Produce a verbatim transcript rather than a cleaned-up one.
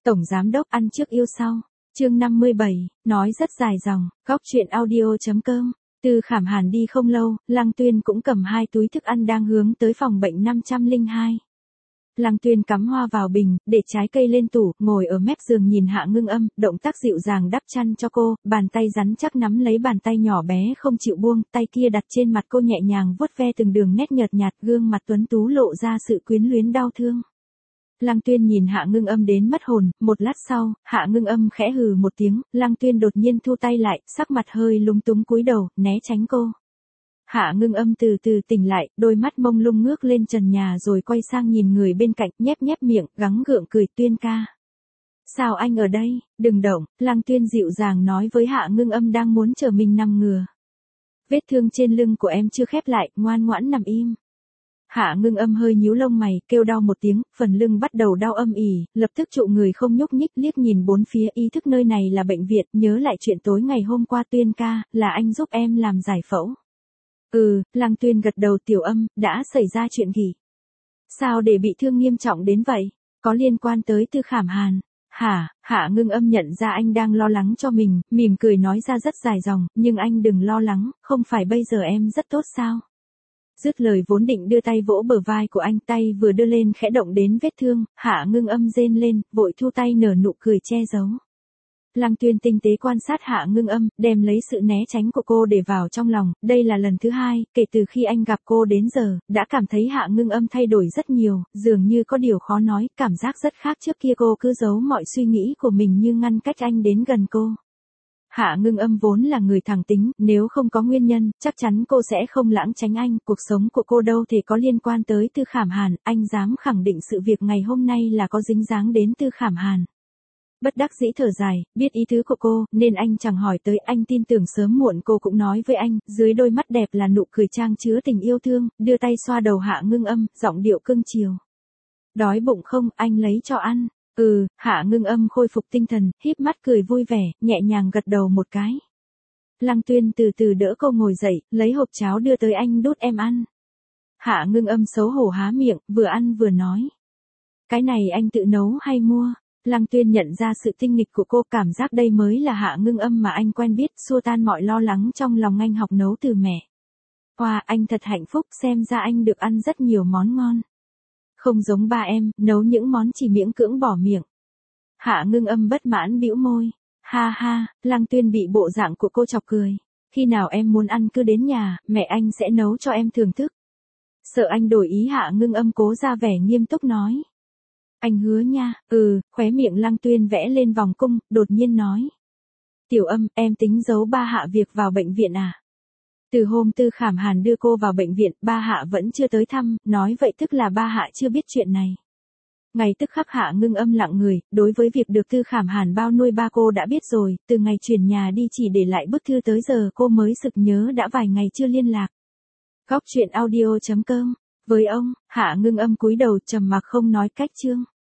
Tổng giám đốc ăn trước yêu sau. Chương năm mươi bảy, nói rất dài dòng, góc truyện audio.com. Từ Khảm Hàn đi không lâu, Lăng Tuyên cũng cầm hai túi thức ăn đang hướng tới phòng bệnh năm trăm lẻ hai. Lăng Tuyên cắm hoa vào bình, để trái cây lên tủ, ngồi ở mép giường nhìn Hạ Ngưng Âm, động tác dịu dàng đắp chăn cho cô, bàn tay rắn chắc nắm lấy bàn tay nhỏ bé không chịu buông, tay kia đặt trên mặt cô nhẹ nhàng vuốt ve từng đường nét nhợt nhạt, gương mặt tuấn tú lộ ra sự quyến luyến đau thương. Lăng Tuyên nhìn Hạ Ngưng Âm đến mất hồn, một lát sau, Hạ Ngưng Âm khẽ hừ một tiếng, Lăng Tuyên đột nhiên thu tay lại, sắc mặt hơi lúng túng cúi đầu, né tránh cô. Hạ Ngưng Âm từ từ tỉnh lại, đôi mắt mông lung ngước lên trần nhà rồi quay sang nhìn người bên cạnh, nhếch nhếch miệng, gắng gượng cười, Tuyên ca. Sao anh ở đây, đừng động, Lăng Tuyên dịu dàng nói với Hạ Ngưng Âm đang muốn chờ mình nằm ngửa. Vết thương trên lưng của em chưa khép lại, ngoan ngoãn nằm im. Hạ Ngưng Âm hơi nhíu lông mày, kêu đau một tiếng, phần lưng bắt đầu đau âm ỉ, lập tức trụ người không nhúc nhích, liếc nhìn bốn phía, ý thức nơi này là bệnh viện, nhớ lại chuyện tối ngày hôm qua. Tuyên ca, là anh giúp em làm giải phẫu. Ừ, Lăng Tuyên gật đầu. Tiểu Âm, đã xảy ra chuyện gì? Sao để bị thương nghiêm trọng đến vậy? Có liên quan tới Tư Khảm Hàn? Hả? Hạ Ngưng Âm nhận ra anh đang lo lắng cho mình, mỉm cười nói ra rất dài dòng, nhưng anh đừng lo lắng, không phải bây giờ em rất tốt sao? Dứt lời vốn định đưa tay vỗ bờ vai của anh, tay vừa đưa lên khẽ động đến vết thương, Hạ Ngưng Âm rên lên, vội thu tay nở nụ cười che giấu. Lăng Tuyên tinh tế quan sát Hạ Ngưng Âm, đem lấy sự né tránh của cô để vào trong lòng, đây là lần thứ hai, kể từ khi anh gặp cô đến giờ, đã cảm thấy Hạ Ngưng Âm thay đổi rất nhiều, dường như có điều khó nói, cảm giác rất khác trước kia cô cứ giấu mọi suy nghĩ của mình như ngăn cách anh đến gần cô. Hạ Ngưng Âm vốn là người thẳng tính, nếu không có nguyên nhân, chắc chắn cô sẽ không lãng tránh anh, cuộc sống của cô đâu thể có liên quan tới Tư Khảm Hàn, anh dám khẳng định sự việc ngày hôm nay là có dính dáng đến Tư Khảm Hàn. Bất đắc dĩ thở dài, biết ý tứ của cô, nên anh chẳng hỏi tới, anh tin tưởng sớm muộn cô cũng nói với anh, dưới đôi mắt đẹp là nụ cười trang chứa tình yêu thương, đưa tay xoa đầu Hạ Ngưng Âm, giọng điệu cưng chiều. Đói bụng không, anh lấy cho ăn. Ừ, Hạ Ngưng Âm khôi phục tinh thần, híp mắt cười vui vẻ, nhẹ nhàng gật đầu một cái. Lăng Tuyên từ từ đỡ cô ngồi dậy, lấy hộp cháo đưa tới anh, đút em ăn. Hạ Ngưng Âm xấu hổ há miệng, vừa ăn vừa nói. Cái này anh tự nấu hay mua? Lăng Tuyên nhận ra sự tinh nghịch của cô, cảm giác đây mới là Hạ Ngưng Âm mà anh quen biết, xua tan mọi lo lắng trong lòng anh, học nấu từ mẹ. Wow, anh thật hạnh phúc, xem ra anh được ăn rất nhiều món ngon. Không giống ba em, nấu những món chỉ miễn cưỡng bỏ miệng. Hạ Ngưng Âm bất mãn bĩu môi. Ha ha, Lăng Tuyên bị bộ dạng của cô chọc cười. Khi nào em muốn ăn cứ đến nhà, mẹ anh sẽ nấu cho em thưởng thức. Sợ anh đổi ý, Hạ Ngưng Âm cố ra vẻ nghiêm túc nói. Anh hứa nha. Ừ, khóe miệng Lăng Tuyên vẽ lên vòng cung, đột nhiên nói. Tiểu Âm, em tính giấu ba Hạ việc vào bệnh viện à? Từ hôm Tư Khảm Hàn đưa cô vào bệnh viện, ba Hạ vẫn chưa tới thăm, nói vậy tức là ba Hạ chưa biết chuyện này. Ngày tức khắc Hạ Ngưng Âm lặng người, đối với việc được Tư Khảm Hàn bao nuôi ba cô đã biết rồi, từ ngày chuyển nhà đi chỉ để lại bức thư tới giờ cô mới sực nhớ đã vài ngày chưa liên lạc. Góc truyện audio.com. Với ông, Hạ Ngưng Âm cúi đầu trầm mặc không nói cách chương.